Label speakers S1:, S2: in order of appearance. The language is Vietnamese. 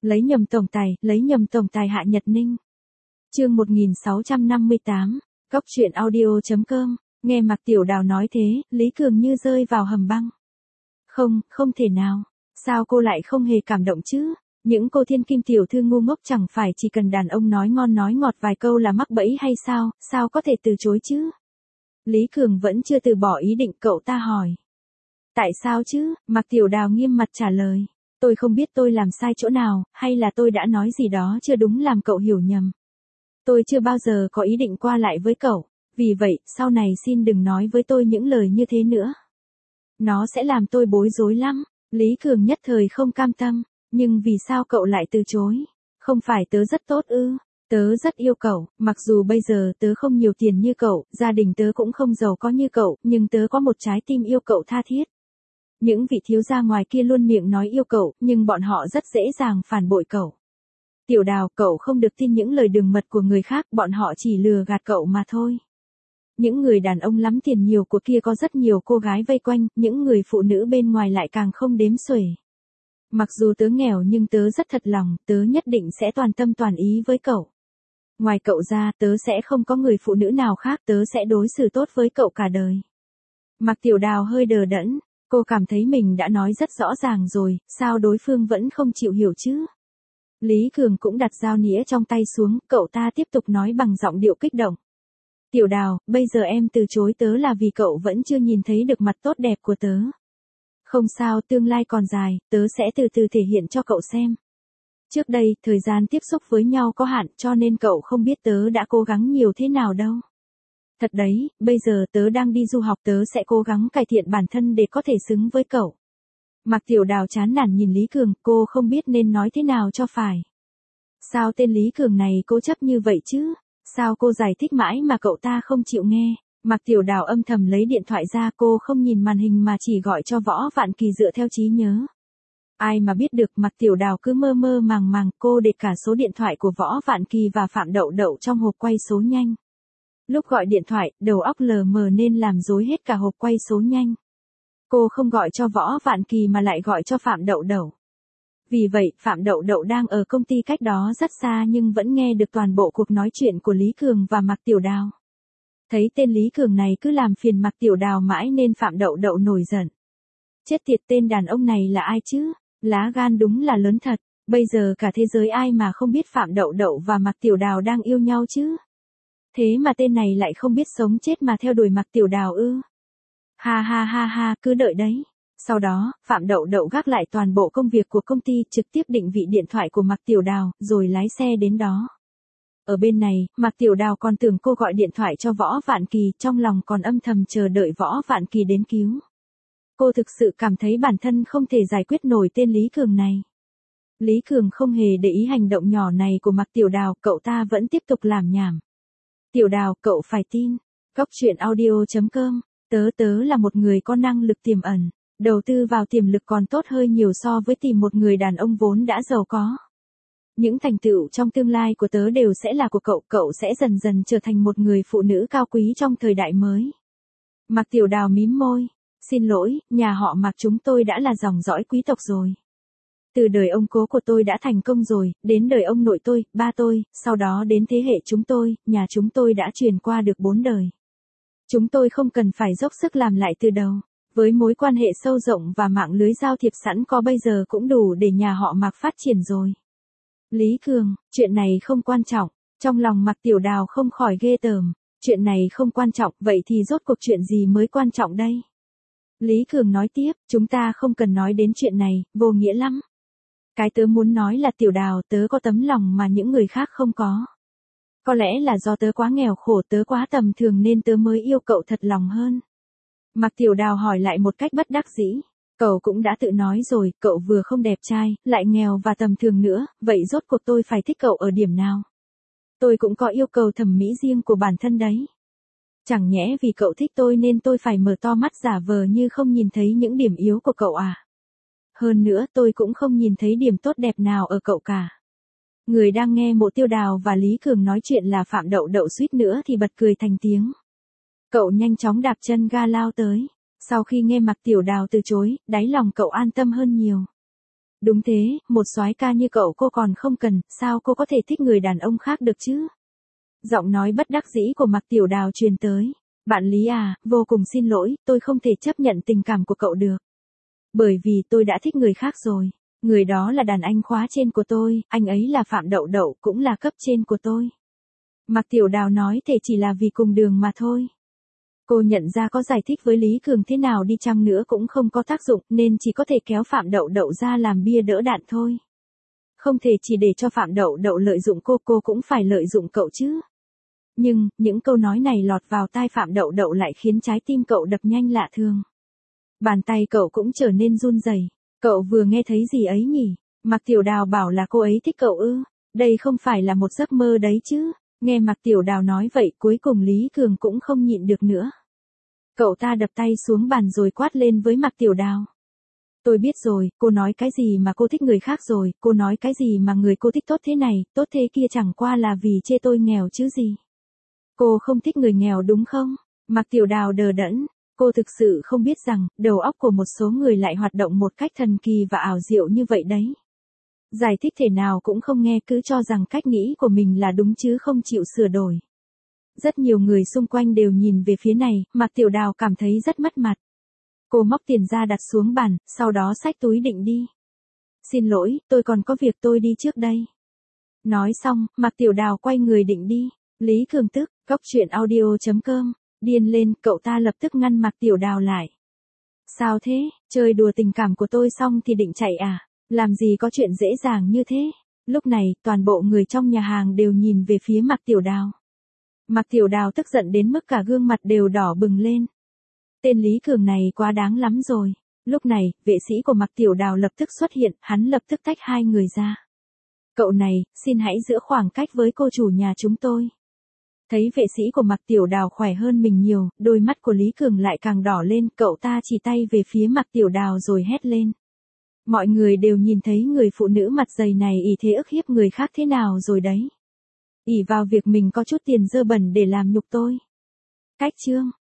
S1: lấy nhầm tổng tài Hạ Nhật Ninh. Chương 1658, Góc truyện audio.com, nghe Mạc Tiểu Đào nói thế, Lý Cường như rơi vào hầm băng. Không thể nào, sao cô lại không hề cảm động chứ? Những cô thiên kim tiểu thư ngu ngốc chẳng phải chỉ cần đàn ông nói ngon nói ngọt vài câu là mắc bẫy hay sao có thể từ chối chứ? Lý Cường vẫn chưa từ bỏ ý định, cậu ta hỏi. Tại sao chứ? Mạc Tiểu Đào nghiêm mặt trả lời. Tôi không biết tôi làm sai chỗ nào, hay là tôi đã nói gì đó chưa đúng làm cậu hiểu nhầm. Tôi chưa bao giờ có ý định qua lại với cậu, vì vậy, sau này xin đừng nói với tôi những lời như thế nữa. Nó sẽ làm tôi bối rối lắm. Lý Cường nhất thời không cam tâm, nhưng vì sao cậu lại từ chối? Không phải tớ rất tốt ư? Tớ rất yêu cậu, mặc dù bây giờ tớ không nhiều tiền như cậu, gia đình tớ cũng không giàu có như cậu, nhưng tớ có một trái tim yêu cậu tha thiết. Những vị thiếu gia ngoài kia luôn miệng nói yêu cậu, nhưng bọn họ rất dễ dàng phản bội cậu. Tiểu Đào, cậu không được tin những lời đường mật của người khác, bọn họ chỉ lừa gạt cậu mà thôi. Những người đàn ông lắm tiền nhiều của kia có rất nhiều cô gái vây quanh, những người phụ nữ bên ngoài lại càng không đếm xuể. Mặc dù tớ nghèo nhưng tớ rất thật lòng, tớ nhất định sẽ toàn tâm toàn ý với cậu. Ngoài cậu ra, tớ sẽ không có người phụ nữ nào khác, tớ sẽ đối xử tốt với cậu cả đời. Mạc Tiểu Đào hơi đờ đẫn, cô cảm thấy mình đã nói rất rõ ràng rồi, sao đối phương vẫn không chịu hiểu chứ? Lý Cường cũng đặt dao nĩa trong tay xuống, cậu ta tiếp tục nói bằng giọng điệu kích động. Tiểu Đào, bây giờ em từ chối tớ là vì cậu vẫn chưa nhìn thấy được mặt tốt đẹp của tớ. Không sao, tương lai còn dài, tớ sẽ từ từ thể hiện cho cậu xem. Trước đây, thời gian tiếp xúc với nhau có hạn, cho nên cậu không biết tớ đã cố gắng nhiều thế nào đâu. Thật đấy, bây giờ tớ đang đi du học, tớ sẽ cố gắng cải thiện bản thân để có thể xứng với cậu. Mạc Tiểu Đào chán nản nhìn Lý Cường, cô không biết nên nói thế nào cho phải. Sao tên Lý Cường này cố chấp như vậy chứ? Sao cô giải thích mãi mà cậu ta không chịu nghe? Mạc Tiểu Đào âm thầm lấy điện thoại ra, cô không nhìn màn hình mà chỉ gọi cho Võ Vạn Kỳ dựa theo trí nhớ. Ai mà biết được, Mạc Tiểu Đào cứ mơ mơ màng màng, cô để cả số điện thoại của Võ Vạn Kỳ và Phạm Đậu Đậu trong hộp quay số nhanh. Lúc gọi điện thoại, đầu óc lờ mờ nên làm rối hết cả hộp quay số nhanh. Cô không gọi cho Võ Vạn Kỳ mà lại gọi cho Phạm Đậu Đậu. Vì vậy, Phạm Đậu Đậu đang ở công ty cách đó rất xa nhưng vẫn nghe được toàn bộ cuộc nói chuyện của Lý Cường và Mạc Tiểu Đào. Thấy tên Lý Cường này cứ làm phiền Mạc Tiểu Đào mãi nên Phạm Đậu Đậu nổi giận. Chết tiệt, tên đàn ông này là ai chứ? Lá gan đúng là lớn thật, bây giờ cả thế giới ai mà không biết Phạm Đậu Đậu và Mạc Tiểu Đào đang yêu nhau chứ? Thế mà tên này lại không biết sống chết mà theo đuổi Mạc Tiểu Đào ư? Ha, cứ đợi đấy. Sau đó, Phạm Đậu Đậu gác lại toàn bộ công việc của công ty, trực tiếp định vị điện thoại của Mạc Tiểu Đào, rồi lái xe đến đó. Ở bên này, Mạc Tiểu Đào còn tưởng cô gọi điện thoại cho Võ Vạn Kỳ, trong lòng còn âm thầm chờ đợi Võ Vạn Kỳ đến cứu. Cô thực sự cảm thấy bản thân không thể giải quyết nổi tên Lý Cường này. Lý Cường không hề để ý hành động nhỏ này của Mạc Tiểu Đào, cậu ta vẫn tiếp tục làm nhảm. Tiểu Đào, cậu phải tin. Góc truyện audio.com, tớ là một người có năng lực tiềm ẩn. Đầu tư vào tiềm lực còn tốt hơn nhiều so với tìm một người đàn ông vốn đã giàu có. Những thành tựu trong tương lai của tớ đều sẽ là của cậu, cậu sẽ dần dần trở thành một người phụ nữ cao quý trong thời đại mới. Mạc Tiểu Đào mím môi. Xin lỗi, nhà họ Mạc chúng tôi đã là dòng dõi quý tộc rồi. Từ đời ông cố của tôi đã thành công rồi, đến đời ông nội tôi, ba tôi, sau đó đến thế hệ chúng tôi, nhà chúng tôi đã truyền qua được 4 đời. Chúng tôi không cần phải dốc sức làm lại từ đầu. Với mối quan hệ sâu rộng và mạng lưới giao thiệp sẵn có bây giờ cũng đủ để nhà họ Mạc phát triển rồi. Lý Cường, chuyện này không quan trọng. Trong lòng Mạc Tiểu Đào không khỏi ghê tởm. Chuyện này không quan trọng, vậy thì rốt cuộc chuyện gì mới quan trọng đây? Lý Cường nói tiếp, chúng ta không cần nói đến chuyện này, vô nghĩa lắm. Cái tớ muốn nói là Tiểu Đào, tớ có tấm lòng mà những người khác không có. Có lẽ là do tớ quá nghèo khổ, tớ quá tầm thường nên tớ mới yêu cậu thật lòng hơn. Mạc Tiểu Đào hỏi lại một cách bất đắc dĩ. Cậu cũng đã tự nói rồi, cậu vừa không đẹp trai, lại nghèo và tầm thường nữa, vậy rốt cuộc tôi phải thích cậu ở điểm nào? Tôi cũng có yêu cầu thẩm mỹ riêng của bản thân đấy. Chẳng nhẽ vì cậu thích tôi nên tôi phải mở to mắt giả vờ như không nhìn thấy những điểm yếu của cậu à? Hơn nữa tôi cũng không nhìn thấy điểm tốt đẹp nào ở cậu cả. Người đang nghe Mộ Tiêu Đào và Lý Cường nói chuyện là Phạm Đậu Đậu suýt nữa thì bật cười thành tiếng. Cậu nhanh chóng đạp chân ga lao tới. Sau khi nghe Mạc Tiểu Đào từ chối, đáy lòng cậu an tâm hơn nhiều. Đúng thế, một soái ca như cậu cô còn không cần, sao cô có thể thích người đàn ông khác được chứ? Giọng nói bất đắc dĩ của Mạc Tiểu Đào truyền tới. Bạn Lý à, vô cùng xin lỗi, tôi không thể chấp nhận tình cảm của cậu được. Bởi vì tôi đã thích người khác rồi. Người đó là đàn anh khóa trên của tôi, anh ấy là Phạm Đậu Đậu cũng là cấp trên của tôi. Mạc Tiểu Đào nói thể chỉ là vì cùng đường mà thôi. Cô nhận ra có giải thích với Lý Cường thế nào đi chăng nữa cũng không có tác dụng nên chỉ có thể kéo Phạm Đậu Đậu ra làm bia đỡ đạn thôi. Không thể chỉ để cho Phạm Đậu Đậu lợi dụng cô cũng phải lợi dụng cậu chứ. Nhưng, những câu nói này lọt vào tai Phạm Đậu Đậu lại khiến trái tim cậu đập nhanh lạ thường. Bàn tay cậu cũng trở nên run rẩy. Cậu vừa nghe thấy gì ấy nhỉ? Mạc Tiểu Đào bảo là cô ấy thích cậu ư? Đây không phải là một giấc mơ đấy chứ? Nghe Mạc Tiểu Đào nói vậy cuối cùng Lý Cường cũng không nhịn được nữa. Cậu ta đập tay xuống bàn rồi quát lên với Mạc Tiểu Đào. Tôi biết rồi, cô nói cái gì mà cô thích người khác rồi, cô nói cái gì mà người cô thích tốt thế này, tốt thế kia chẳng qua là vì chê tôi nghèo chứ gì. Cô không thích người nghèo đúng không? Mạc Tiểu Đào đờ đẫn, cô thực sự không biết rằng, đầu óc của một số người lại hoạt động một cách thần kỳ và ảo diệu như vậy đấy. Giải thích thể nào cũng không nghe cứ cho rằng cách nghĩ của mình là đúng chứ không chịu sửa đổi. Rất nhiều người xung quanh đều nhìn về phía này, Mạc Tiểu Đào cảm thấy rất mất mặt. Cô móc tiền ra đặt xuống bàn, sau đó xách túi định đi. Xin lỗi, tôi còn có việc tôi đi trước đây. Nói xong, Mạc Tiểu Đào quay người định đi. Lý Cường tức, coctruyện.audio.com, điên lên, cậu ta lập tức ngăn Mạc Tiểu Đào lại. Sao thế, chơi đùa tình cảm của tôi xong thì định chạy à? Làm gì có chuyện dễ dàng như thế? Lúc này, toàn bộ người trong nhà hàng đều nhìn về phía Mạc Tiểu Đào. Mạc Tiểu Đào tức giận đến mức cả gương mặt đều đỏ bừng lên. Tên Lý Cường này quá đáng lắm rồi. Lúc này, vệ sĩ của Mạc Tiểu Đào lập tức xuất hiện, hắn lập tức tách hai người ra. Cậu này, xin hãy giữ khoảng cách với cô chủ nhà chúng tôi. Thấy vệ sĩ của Mạc Tiểu Đào khỏe hơn mình nhiều, đôi mắt của Lý Cường lại càng đỏ lên, cậu ta chỉ tay về phía Mạc Tiểu Đào rồi hét lên. Mọi người đều nhìn thấy người phụ nữ mặt dày này ỷ thế ức hiếp người khác thế nào rồi đấy. Ỷ vào việc mình có chút tiền dơ bẩn để làm nhục tôi. Cách chương